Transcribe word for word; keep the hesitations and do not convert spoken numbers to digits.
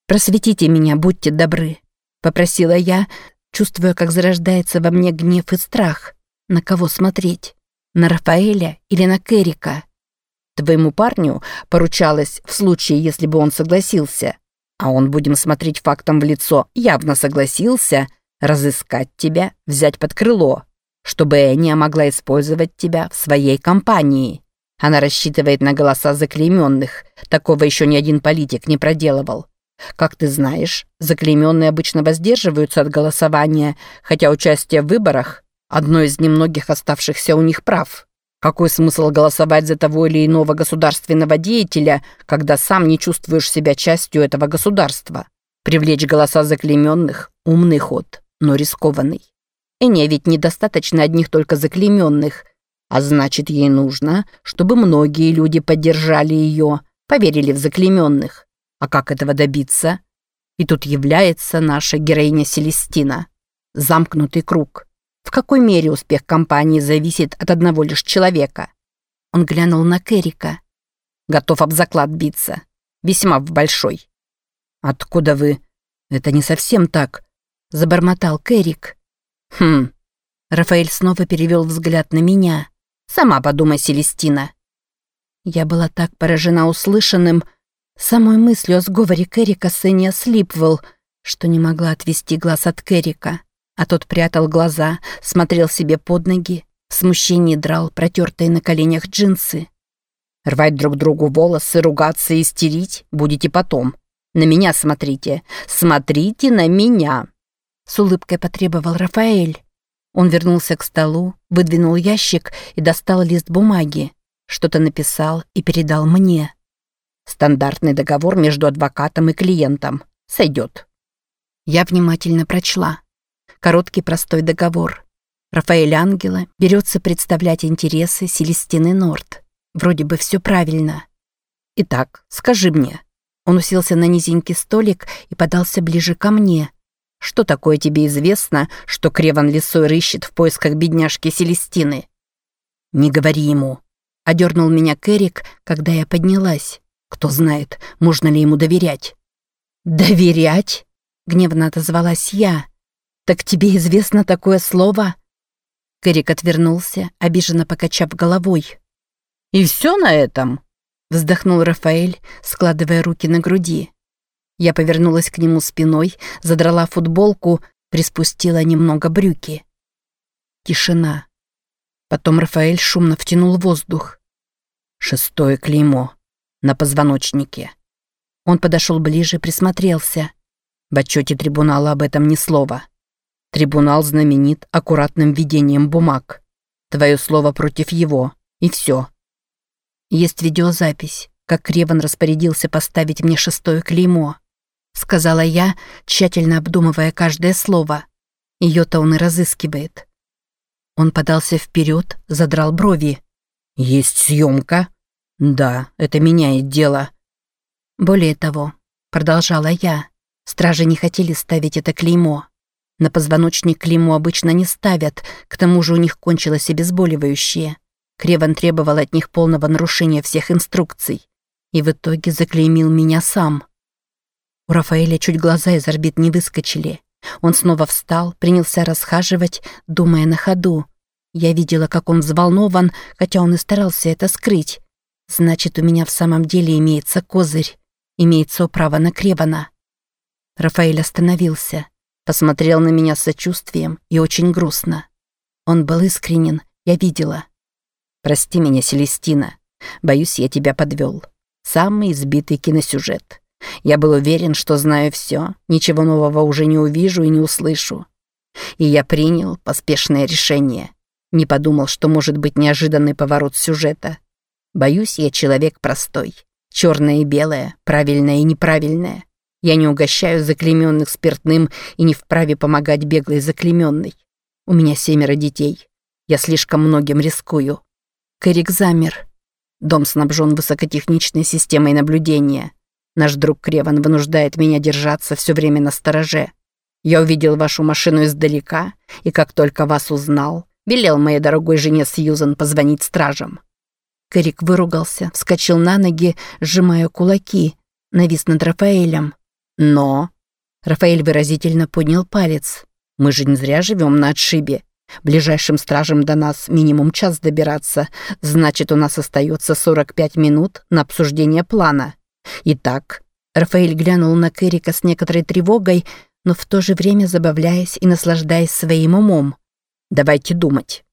«Просветите меня, будьте добры», — попросила я, чувствуя, как зарождается во мне гнев и страх. На кого смотреть? На Рафаэля или на Керрика? Твоему парню поручалось, в случае, если бы он согласился, а он, будем смотреть фактом в лицо, явно согласился, разыскать тебя, взять под крыло, чтобы Эния могла использовать тебя в своей компании. Она рассчитывает на голоса заклейменных. Такого еще ни один политик не проделывал. Как ты знаешь, заклейменные обычно воздерживаются от голосования, хотя участие в выборах – одно из немногих оставшихся у них прав. Какой смысл голосовать за того или иного государственного деятеля, когда сам не чувствуешь себя частью этого государства? Привлечь голоса заклейменных – умный ход, но рискованный. Эния ведь недостаточно одних только заклейменных, а значит, ей нужно, чтобы многие люди поддержали ее, поверили в заклейменных. А как этого добиться? И тут является наша героиня Селестина. Замкнутый круг. В какой мере успех кампании зависит от одного лишь человека? Он глянул на Керрика. Готов об заклад биться. Весьма в большой. Откуда вы? Это не совсем так, забормотал Керрик. Хм. Рафаэль снова перевел взгляд на меня. Сама подумай, Селестина. Я была так поражена услышанным, самой мыслью о сговоре Керрика с Эниа Слипвелл, что не могла отвести глаз от Керрика, а тот прятал глаза, смотрел себе под ноги, в смущении драл протертые на коленях джинсы. Рвать друг другу волосы, ругаться и истерить будете потом. На меня смотрите, смотрите на меня. С улыбкой потребовал Рафаэль. Он вернулся к столу, выдвинул ящик и достал лист бумаги. Что-то написал и передал мне. Стандартный договор между адвокатом и клиентом. Сойдет. Я внимательно прочла. Короткий простой договор. Рафаэль Ангела берется представлять интересы Селестины Норт. Вроде бы все правильно. Итак, скажи мне. Он уселся на низенький столик и подался ближе ко мне. Что такое тебе известно, что Креван Лисой рыщет в поисках бедняжки Селестины? Не говори ему. Одернул меня Керрик, когда я поднялась. Кто знает, можно ли ему доверять. Доверять? Гневно отозвалась я. Так тебе известно такое слово? Керрик отвернулся, обиженно покачав головой. И все на этом? Вздохнул Рафаэль, складывая руки на груди. Я повернулась к нему спиной, задрала футболку, приспустила немного брюки. Тишина. Потом Рафаэль шумно втянул воздух. Шестое клеймо. На позвоночнике. Он подошел ближе, присмотрелся. В отчете трибунала об этом ни слова. Трибунал знаменит аккуратным ведением бумаг. Твое слово против его. И все. Есть видеозапись, как Креван распорядился поставить мне шестое клеймо. Сказала я, тщательно обдумывая каждое слово. Ее-то он и разыскивает. Он подался вперед, задрал брови. «Есть съемка?» «Да, это меняет дело». Более того, продолжала я, стражи не хотели ставить это клеймо. На позвоночник клеймо обычно не ставят, к тому же у них кончилось обезболивающее. Креван требовал от них полного нарушения всех инструкций. И в итоге заклеймил меня сам. У Рафаэля чуть глаза из орбит не выскочили. Он снова встал, принялся расхаживать, думая на ходу. Я видела, как он взволнован, хотя он и старался это скрыть. Значит, у меня в самом деле имеется козырь. Имеется право на Кревана. Рафаэль остановился, посмотрел на меня с сочувствием и очень грустно. Он был искренен, я видела. «Прости меня, Селестина. Боюсь, я тебя подвел. Самый избитый киносюжет. Я был уверен, что знаю все, ничего нового уже не увижу и не услышу. И я принял поспешное решение. Не подумал, что может быть неожиданный поворот сюжета. Боюсь, я человек простой. Черное и белое, правильное и неправильное. Я не угощаю заклейменных спиртным и не вправе помогать беглой заклейменной. У меня семеро детей. Я слишком многим рискую». Керрик замер. Дом снабжен высокотехничной системой наблюдения. Наш друг Креван вынуждает меня держаться все время настороже. Я увидел вашу машину издалека, и как только вас узнал, велел моей дорогой жене Сьюзан позвонить стражам». Керрик выругался, вскочил на ноги, сжимая кулаки, навис над Рафаэлем. Но... Рафаэль выразительно поднял палец. Мы же не зря живем на отшибе. Ближайшим стражам до нас минимум час добираться. Значит, у нас остается сорок пять минут на обсуждение плана. Итак, Рафаэль глянул на Кэрика с некоторой тревогой, но в то же время забавляясь и наслаждаясь своим умом. Давайте думать.